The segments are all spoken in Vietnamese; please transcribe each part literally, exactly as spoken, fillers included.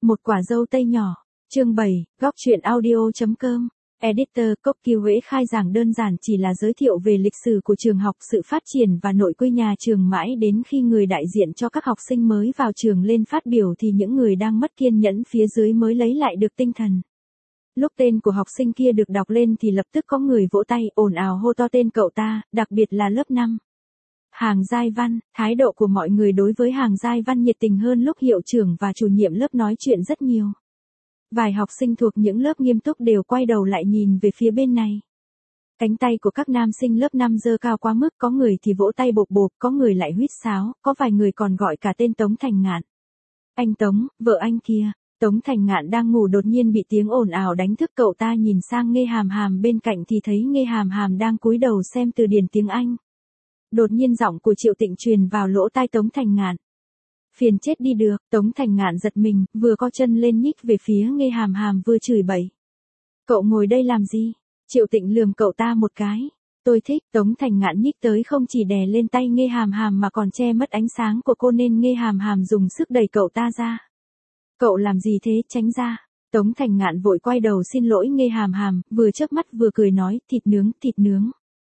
Một quả dâu tây nhỏ. Chương bảy, góc truyện audio.com. Editor Cookie Huế khai giảng đơn giản chỉ là giới thiệu về lịch sử của trường học, sự phát triển và nội quy nhà trường mãi đến khi người đại diện cho các học sinh mới vào trường lên phát biểu thì những người đang mất kiên nhẫn phía dưới mới lấy lại được tinh thần. Lúc tên của học sinh kia được đọc lên thì lập tức có người vỗ tay ồn ào hô to tên cậu ta, đặc biệt là lớp năm. Hàng Giai Văn, thái độ của mọi người đối với Hàng Giai Văn nhiệt tình hơn lúc hiệu trưởng và chủ nhiệm lớp nói chuyện rất nhiều. Vài học sinh thuộc những lớp nghiêm túc đều quay đầu lại nhìn về phía bên này. Cánh tay của các nam sinh lớp năm giơ cao quá mức, có người thì vỗ tay bộp bộp, có người lại huýt sáo, có vài người còn gọi cả tên Tống Thành Ngạn. Anh Tống, vợ anh kia. Tống Thành Ngạn đang ngủ đột nhiên bị tiếng ồn ào đánh thức, cậu ta nhìn sang Nghê Hàm Hàm bên cạnh thì thấy Nghê Hàm Hàm đang cúi đầu xem từ điển tiếng Anh. Đột nhiên giọng của Triệu Tịnh truyền vào lỗ tai Tống Thành Ngạn. Phiền chết đi được, Tống Thành Ngạn giật mình, vừa co chân lên nhích về phía Nghê Hàm Hàm vừa chửi bậy. Cậu ngồi đây làm gì? Triệu Tịnh lườm cậu ta một cái. Tôi thích, Tống Thành Ngạn nhích tới không chỉ đè lên tay Nghê Hàm Hàm mà còn che mất ánh sáng của cô nên Nghê Hàm Hàm dùng sức đẩy cậu ta ra. Cậu làm gì thế, tránh ra. Tống Thành Ngạn vội quay đầu xin lỗi Nghê Hàm Hàm, vừa chớp mắt vừa cười nói, thịt nướng, thịt nướng.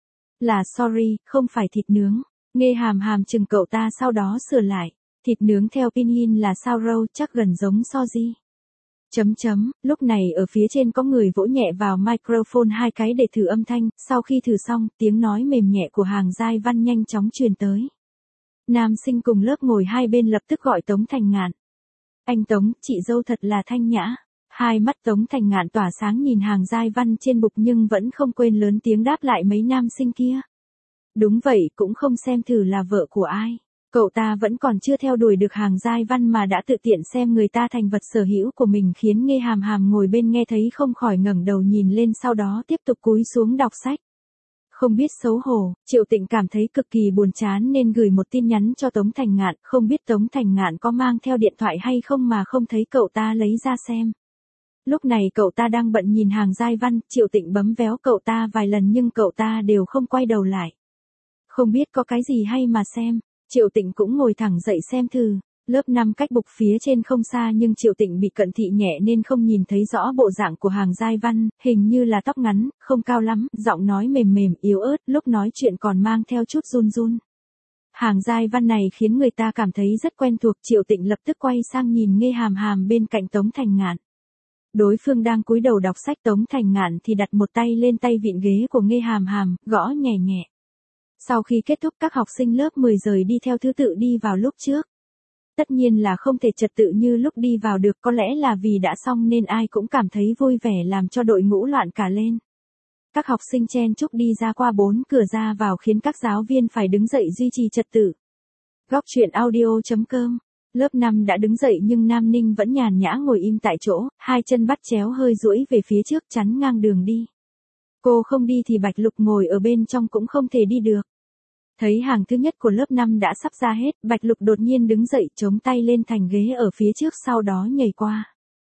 Là sorry, không phải thịt nướng. Nghê Hàm Hàm chừng cậu ta sau đó sửa lại. Thịt nướng theo pinyin là sao râu, chắc gần giống soji. Chấm chấm, lúc này ở phía trên có người vỗ nhẹ vào microphone hai cái để thử âm thanh, sau khi thử xong, tiếng nói mềm nhẹ của Hàng Giai Văn nhanh chóng truyền tới. Nam sinh cùng lớp ngồi hai bên lập tức gọi Tống Thành Ngạn. Anh Tống, chị dâu thật là thanh nhã. Hai mắt Tống Thành Ngạn tỏa sáng nhìn Hàng Giai Văn trên bục nhưng vẫn không quên lớn tiếng đáp lại mấy nam sinh kia. Đúng vậy, cũng không xem thử là vợ của ai. Cậu ta vẫn còn chưa theo đuổi được Hàng Giai Văn mà đã tự tiện xem người ta thành vật sở hữu của mình, khiến Nghê Hàm Hàm ngồi bên nghe thấy không khỏi ngẩng đầu nhìn lên, sau đó tiếp tục cúi xuống đọc sách. Không biết xấu hổ, Triệu Tịnh cảm thấy cực kỳ buồn chán nên gửi một tin nhắn cho Tống Thành Ngạn, không biết Tống Thành Ngạn có mang theo điện thoại hay không mà không thấy cậu ta lấy ra xem. Lúc này cậu ta đang bận nhìn Hàng Giai Văn, Triệu Tịnh bấm véo cậu ta vài lần nhưng cậu ta đều không quay đầu lại. Không biết có cái gì hay mà xem. Triệu Tịnh cũng ngồi thẳng dậy xem thử. Lớp năm cách bục phía trên không xa nhưng Triệu Tịnh bị cận thị nhẹ nên không nhìn thấy rõ bộ dạng của Hàng Giai Văn, hình như là tóc ngắn, không cao lắm, giọng nói mềm mềm, yếu ớt, lúc nói chuyện còn mang theo chút run run. Hàng Giai Văn này khiến người ta cảm thấy rất quen thuộc, Triệu Tịnh lập tức quay sang nhìn Nghê Hàm Hàm bên cạnh Tống Thành Ngạn. Đối phương đang cúi đầu đọc sách, Tống Thành Ngạn thì đặt một tay lên tay vịn ghế của Nghê Hàm Hàm, gõ nhẹ nhẹ. Sau khi kết thúc các học sinh lớp mười rời đi theo thứ tự đi vào lúc trước. Tất nhiên là không thể trật tự như lúc đi vào được, có lẽ là vì đã xong nên ai cũng cảm thấy vui vẻ làm cho đội ngũ loạn cả lên. Các học sinh chen chúc đi ra qua bốn cửa ra vào khiến các giáo viên phải đứng dậy duy trì trật tự. Góc truyện audio.com. Lớp năm đã đứng dậy nhưng Nam Ninh vẫn nhàn nhã ngồi im tại chỗ, hai chân bắt chéo hơi duỗi về phía trước chắn ngang đường đi. Cô không đi thì Bạch Lục ngồi ở bên trong cũng không thể đi được. Thấy hàng thứ nhất của lớp năm đã sắp ra hết, Bạch Lục đột nhiên đứng dậy chống tay lên thành ghế ở phía trước sau đó nhảy qua.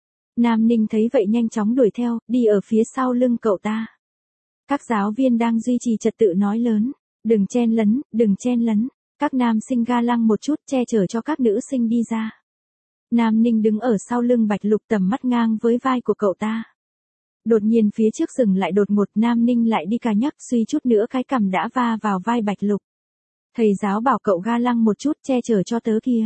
Nam Ninh thấy vậy nhanh chóng đuổi theo, đi ở phía sau lưng cậu ta. Các giáo viên đang duy trì trật tự nói lớn, đừng chen lấn, đừng chen lấn. Các nam sinh ga lăng một chút che chở cho các nữ sinh đi ra. Nam Ninh đứng ở sau lưng Bạch Lục, tầm mắt ngang với vai của cậu ta. Đột nhiên phía trước dừng lại đột ngột, Nam Ninh lại đi cà nhắc, suy chút nữa cái cằm đã va vào vai Bạch Lục. Thầy giáo bảo cậu ga lăng một chút che chở cho tớ kia.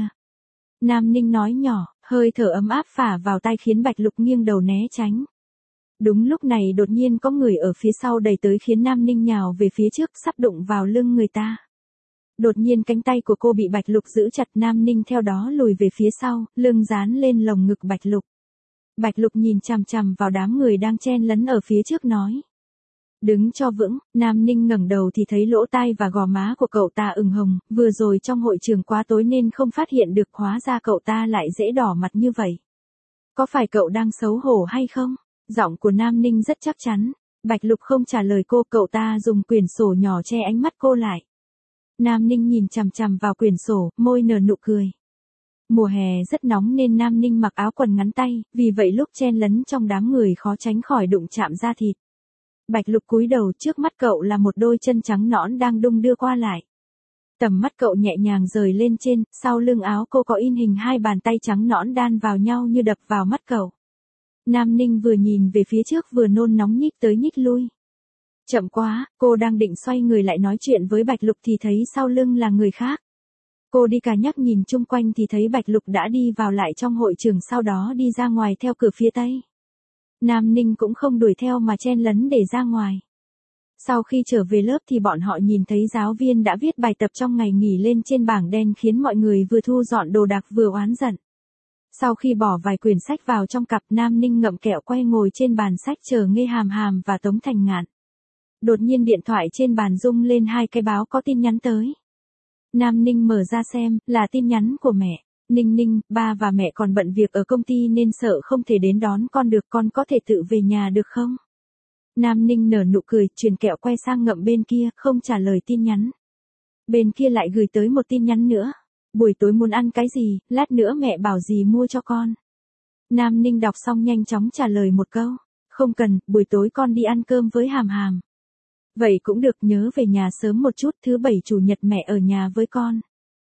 Nam Ninh nói nhỏ, hơi thở ấm áp phả vào tai khiến Bạch Lục nghiêng đầu né tránh. Đúng lúc này đột nhiên có người ở phía sau đẩy tới khiến Nam Ninh nhào về phía trước, sắp đụng vào lưng người ta. Đột nhiên cánh tay của cô bị Bạch Lục giữ chặt, Nam Ninh theo đó lùi về phía sau, lưng dán lên lồng ngực Bạch Lục. Bạch Lục nhìn chằm chằm vào đám người đang chen lấn ở phía trước nói. Đứng cho vững. Nam Ninh ngẩng đầu thì thấy lỗ tai và gò má của cậu ta ửng hồng, vừa rồi trong hội trường quá tối nên không phát hiện được, hóa ra cậu ta lại dễ đỏ mặt như vậy. Có phải cậu đang xấu hổ hay không? Giọng của Nam Ninh rất chắc chắn. Bạch Lục không trả lời cô, cậu ta dùng quyển sổ nhỏ che ánh mắt cô lại. Nam Ninh nhìn chằm chằm vào quyển sổ, môi nở nụ cười. Mùa hè rất nóng nên Nam Ninh mặc áo quần ngắn tay, vì vậy lúc chen lấn trong đám người khó tránh khỏi đụng chạm da thịt. Bạch Lục cúi đầu, trước mắt cậu là một đôi chân trắng nõn đang đung đưa qua lại. Tầm mắt cậu nhẹ nhàng rời lên trên, sau lưng áo cô có in hình hai bàn tay trắng nõn đan vào nhau như đập vào mắt cậu. Nam Ninh vừa nhìn về phía trước vừa nôn nóng nhích tới nhích lui. Chậm quá, cô đang định xoay người lại nói chuyện với Bạch Lục thì thấy sau lưng là người khác. Cô đi cả nhắc nhìn chung quanh thì thấy Bạch Lục đã đi vào lại trong hội trường, sau đó đi ra ngoài theo cửa phía tây. Nam Ninh cũng không đuổi theo mà chen lấn để ra ngoài. Sau khi trở về lớp thì bọn họ nhìn thấy giáo viên đã viết bài tập trong ngày nghỉ lên trên bảng đen khiến mọi người vừa thu dọn đồ đạc vừa oán giận. Sau khi bỏ vài quyển sách vào trong cặp, Nam Ninh ngậm kẹo quay ngồi trên bàn sách chờ Nghê Hàm Hàm và Tống Thành Ngạn. Đột nhiên điện thoại trên bàn rung lên hai cái báo có tin nhắn tới. Nam Ninh mở ra xem, là tin nhắn của mẹ. Ninh Ninh, ba và mẹ còn bận việc ở công ty nên sợ không thể đến đón con được, con có thể tự về nhà được không? Nam Ninh nở nụ cười, truyền kẹo quay sang ngậm bên kia, không trả lời tin nhắn. Bên kia lại gửi tới một tin nhắn nữa. Buổi tối muốn ăn cái gì, lát nữa mẹ bảo gì mua cho con. Nam Ninh đọc xong nhanh chóng trả lời một câu. Không cần, buổi tối con đi ăn cơm với Hàm Hàm. Vậy cũng được, nhớ về nhà sớm một chút, thứ bảy chủ nhật mẹ ở nhà với con.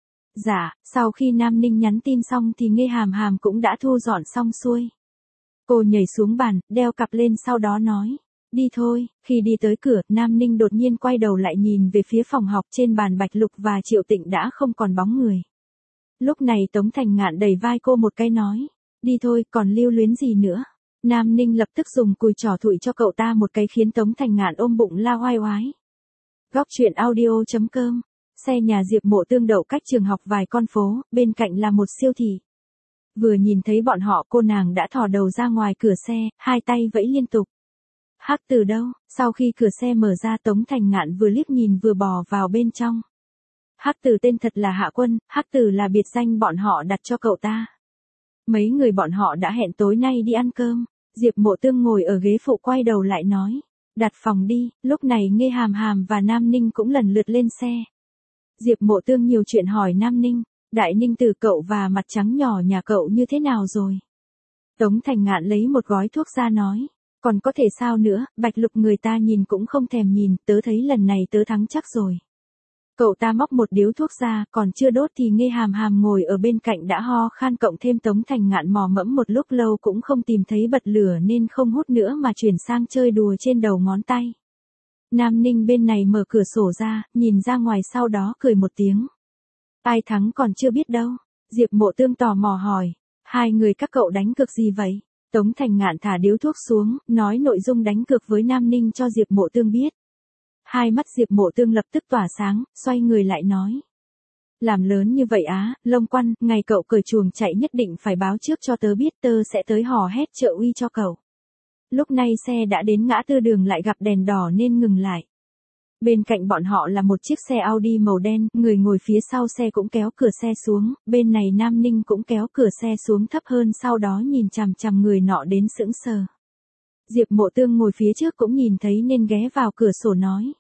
Dạ, sau khi Nam Ninh nhắn tin xong thì Nghê Hàm Hàm cũng đã thu dọn xong xuôi. Cô nhảy xuống bàn, đeo cặp lên sau đó nói. Đi thôi. Khi đi tới cửa, Nam Ninh đột nhiên quay đầu lại nhìn về phía phòng học, trên bàn Bạch Lục và Triệu Tịnh đã không còn bóng người. Lúc này Tống Thành Ngạn đẩy vai cô một cái nói. Đi thôi, còn lưu luyến gì nữa. Nam Ninh lập tức dùng cùi trỏ thụi cho cậu ta một cái khiến Tống Thành Ngạn ôm bụng la oai oái. Góc truyện audio chấm com. Xe nhà Diệp Mộ Tương đậu cách trường học vài con phố, bên cạnh là một siêu thị. Vừa nhìn thấy bọn họ, cô nàng đã thò đầu ra ngoài cửa xe, hai tay vẫy liên tục. Hắc Từ đâu? Sau khi cửa xe mở ra, Tống Thành Ngạn vừa liếc nhìn vừa bò vào bên trong. Hắc Từ tên thật là Hạ Quân, Hắc Từ là biệt danh bọn họ đặt cho cậu ta. Mấy người bọn họ đã hẹn tối nay đi ăn cơm. Diệp Mộ Tương ngồi ở ghế phụ quay đầu lại nói. Đặt phòng đi. Lúc này Nghê Hàm Hàm và Nam Ninh cũng lần lượt lên xe. Diệp Mộ Tương nhiều chuyện hỏi Nam Ninh. Đại Ninh từ cậu và mặt trắng nhỏ nhà cậu như thế nào rồi? Tống Thành Ngạn lấy một gói thuốc ra nói. Còn có thể sao nữa, Bạch Lục người ta nhìn cũng không thèm nhìn, tớ thấy lần này tớ thắng chắc rồi. Cậu ta móc một điếu thuốc ra, còn chưa đốt thì Nghê Hàm Hàm ngồi ở bên cạnh đã ho khan, cộng thêm Tống Thành Ngạn mò mẫm một lúc lâu cũng không tìm thấy bật lửa nên không hút nữa mà chuyển sang chơi đùa trên đầu ngón tay. Nam Ninh bên này mở cửa sổ ra, nhìn ra ngoài sau đó cười một tiếng. Ai thắng còn chưa biết đâu. Diệp Mộ Tương tò mò hỏi. Hai người các cậu đánh cược gì vậy? Tống Thành Ngạn thả điếu thuốc xuống, nói nội dung đánh cược với Nam Ninh cho Diệp Mộ Tương biết. Hai mắt Diệp Mộ Tương lập tức tỏa sáng, xoay người lại nói. Làm lớn như vậy á, Lông Quan, ngày cậu cởi chuồng chạy nhất định phải báo trước cho tớ biết, tớ sẽ tới hò hét trợ uy cho cậu. Lúc này xe đã đến ngã tư đường lại gặp đèn đỏ nên ngừng lại. Bên cạnh bọn họ là một chiếc xe Audi màu đen, người ngồi phía sau xe cũng kéo cửa xe xuống, bên này Nam Ninh cũng kéo cửa xe xuống thấp hơn, sau đó nhìn chằm chằm người nọ đến sững sờ. Diệp Mộ Tương ngồi phía trước cũng nhìn thấy nên ghé vào cửa sổ nói.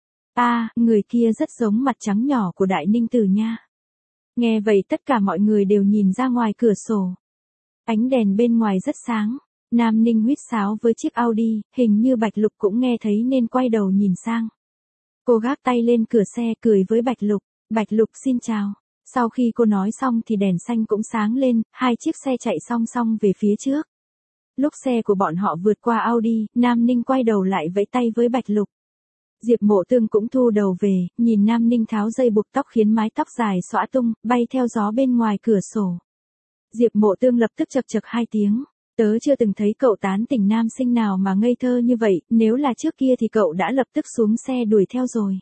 À, người kia rất giống mặt trắng nhỏ của Đại Ninh Tử nha. Nghe vậy tất cả mọi người đều nhìn ra ngoài cửa sổ. Ánh đèn bên ngoài rất sáng. Nam Ninh huýt sáo với chiếc Audi, hình như Bạch Lục cũng nghe thấy nên quay đầu nhìn sang. Cô gác tay lên cửa xe cười với Bạch Lục. Bạch Lục xin chào. Sau khi cô nói xong thì đèn xanh cũng sáng lên, hai chiếc xe chạy song song về phía trước. Lúc xe của bọn họ vượt qua Audi, Nam Ninh quay đầu lại vẫy tay với Bạch Lục. Diệp Mộ Tương cũng thu đầu về, nhìn Nam Ninh tháo dây buộc tóc khiến mái tóc dài xõa tung, bay theo gió bên ngoài cửa sổ. Diệp Mộ Tương lập tức chật chật hai tiếng. Tớ chưa từng thấy cậu tán tỉnh nam sinh nào mà ngây thơ như vậy, nếu là trước kia thì cậu đã lập tức xuống xe đuổi theo rồi.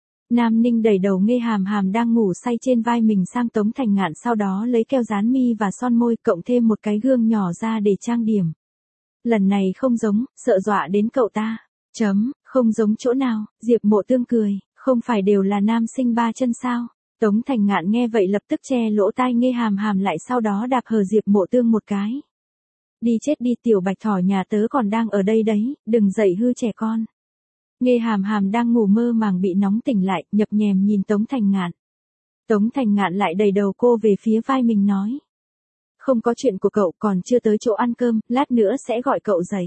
Nam Ninh đẩy đầu Nghê Hàm Hàm đang ngủ say trên vai mình sang Tống Thành Ngạn, sau đó lấy keo dán mi và son môi, cộng thêm một cái gương nhỏ ra để trang điểm. Lần này không giống, sợ dọa đến cậu ta. Chấm, không giống chỗ nào, Diệp Mộ Tương cười, không phải đều là nam sinh ba chân sao? Tống Thành Ngạn nghe vậy lập tức che lỗ tai Nghê Hàm Hàm lại, sau đó đạp hờ Diệp Mộ Tương một cái. Đi chết đi, tiểu bạch thỏ nhà tớ còn đang ở đây đấy, đừng dậy hư trẻ con. Nghê Hàm Hàm đang ngủ mơ màng bị nóng tỉnh lại, nhập nhèm nhìn Tống Thành Ngạn. Tống Thành Ngạn lại đẩy đầu cô về phía vai mình nói. Không có chuyện của cậu, còn chưa tới chỗ ăn cơm, lát nữa sẽ gọi cậu dậy.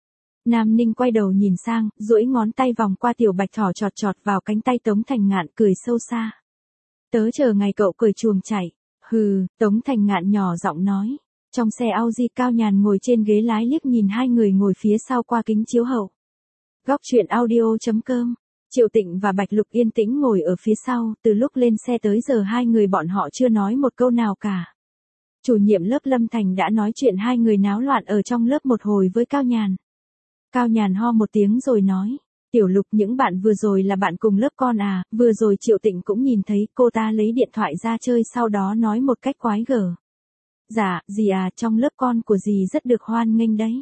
Nam Ninh quay đầu nhìn sang, duỗi ngón tay vòng qua tiểu bạch thỏ chọt chọt vào cánh tay Tống Thành Ngạn, cười sâu xa. Tớ chờ ngày cậu cởi chuồng chạy. Hừ, Tống Thành Ngạn nhỏ giọng nói. Trong xe Audi, Cao Nhàn ngồi trên ghế lái liếc nhìn hai người ngồi phía sau qua kính chiếu hậu. Góc truyện audio chấm com. Triệu Tịnh và Bạch Lục yên tĩnh ngồi ở phía sau, từ lúc lên xe tới giờ hai người bọn họ chưa nói một câu nào cả. Chủ nhiệm lớp Lâm Thành đã nói chuyện hai người náo loạn ở trong lớp một hồi với Cao Nhàn. Cao Nhàn ho một tiếng rồi nói, Tiểu Lục, những bạn vừa rồi là bạn cùng lớp con à? Vừa rồi Triệu Tịnh cũng nhìn thấy cô ta lấy điện thoại ra chơi, sau đó nói một cách quái gở. Dạ, dì à, trong lớp con của dì rất được hoan nghênh đấy.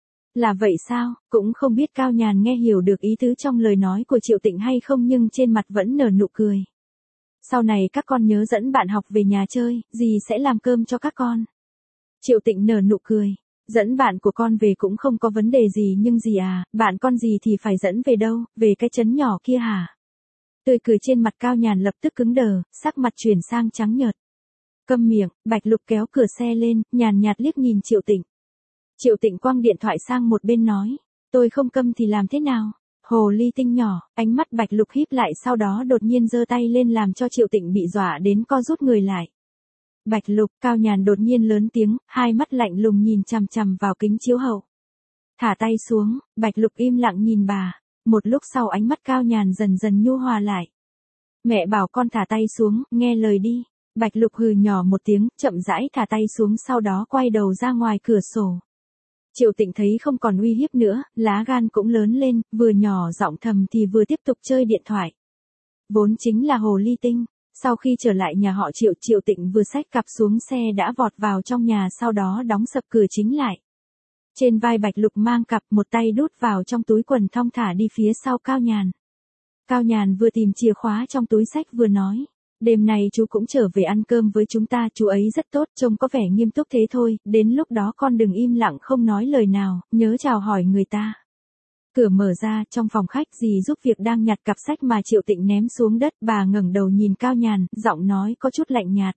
Là vậy sao? Cũng không biết Cao Nhàn nghe hiểu được ý tứ trong lời nói của Triệu Tịnh hay không, nhưng trên mặt vẫn nở nụ cười. Sau này các con nhớ dẫn bạn học về nhà chơi, dì sẽ làm cơm cho các con. Triệu Tịnh nở nụ cười. Dẫn bạn của con về cũng không có vấn đề gì, nhưng dì à, bạn con dì thì phải dẫn về đâu, về cái trấn nhỏ kia hả? Tươi cười trên mặt Cao Nhàn lập tức cứng đờ, sắc mặt chuyển sang trắng nhợt. Câm miệng. Bạch Lục kéo cửa xe lên, nhàn nhạt liếc nhìn Triệu Tịnh. Triệu Tịnh quăng điện thoại sang một bên nói, tôi không câm thì làm thế nào? Hồ ly tinh nhỏ. Ánh mắt Bạch Lục híp lại, sau đó đột nhiên giơ tay lên làm cho Triệu Tịnh bị dọa đến co rút người lại. Bạch Lục. Cao Nhàn đột nhiên lớn tiếng, hai mắt lạnh lùng nhìn chằm chằm vào kính chiếu hậu. Thả tay xuống. Bạch Lục im lặng nhìn bà. Một lúc sau ánh mắt Cao Nhàn dần dần nhu hòa lại. Mẹ bảo con thả tay xuống, nghe lời đi. Bạch Lục hừ nhỏ một tiếng, chậm rãi thả tay xuống, sau đó quay đầu ra ngoài cửa sổ. Triệu Tịnh thấy không còn uy hiếp nữa, lá gan cũng lớn lên, vừa nhỏ giọng thầm thì vừa tiếp tục chơi điện thoại. Vốn chính là hồ ly tinh. Sau khi trở lại nhà họ Triệu, Triệu Tịnh vừa xách cặp xuống xe đã vọt vào trong nhà, sau đó đóng sập cửa chính lại. Trên vai Bạch Lục mang cặp, một tay đút vào trong túi quần thong thả đi phía sau Cao Nhàn. Cao Nhàn vừa tìm chìa khóa trong túi xách vừa nói, đêm nay chú cũng trở về ăn cơm với chúng ta, chú ấy rất tốt, trông có vẻ nghiêm túc thế thôi, đến lúc đó con đừng im lặng không nói lời nào, nhớ chào hỏi người ta. Cửa mở ra, trong phòng khách dì giúp việc đang nhặt cặp sách mà Triệu Tịnh ném xuống đất, bà ngẩng đầu nhìn Cao Nhàn, giọng nói có chút lạnh nhạt.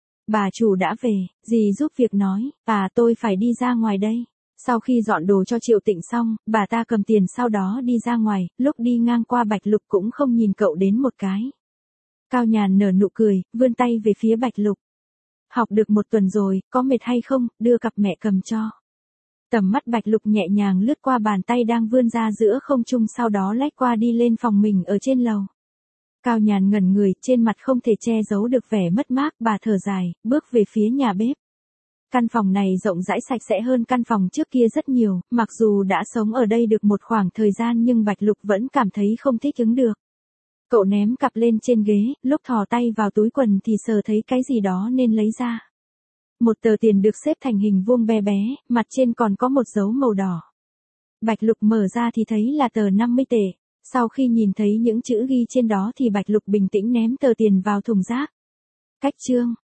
Bà chủ đã về. Dì giúp việc nói, à tôi phải đi ra ngoài đây. Sau khi dọn đồ cho Triệu Tịnh xong, bà ta cầm tiền sau đó đi ra ngoài, lúc đi ngang qua Bạch Lục cũng không nhìn cậu đến một cái. Cao Nhàn nở nụ cười, vươn tay về phía Bạch Lục. Học được một tuần rồi, có mệt hay không, đưa cặp mẹ cầm cho. Tầm mắt Bạch Lục nhẹ nhàng lướt qua bàn tay đang vươn ra giữa không trung, sau đó lách qua đi lên phòng mình ở trên lầu. Cao Nhàn ngẩn người, trên mặt không thể che giấu được vẻ mất mát, bà thở dài, bước về phía nhà bếp. Căn phòng này rộng rãi sạch sẽ hơn căn phòng trước kia rất nhiều, mặc dù đã sống ở đây được một khoảng thời gian nhưng Bạch Lục vẫn cảm thấy không thích ứng được. Cậu ném cặp lên trên ghế, lúc thò tay vào túi quần thì sờ thấy cái gì đó nên lấy ra. Một tờ tiền được xếp thành hình vuông bé bé, mặt trên còn có một dấu màu đỏ. Bạch Lục mở ra thì thấy là tờ năm mươi tệ. Sau khi nhìn thấy những chữ ghi trên đó thì Bạch Lục bình tĩnh ném tờ tiền vào thùng rác. Cách chương.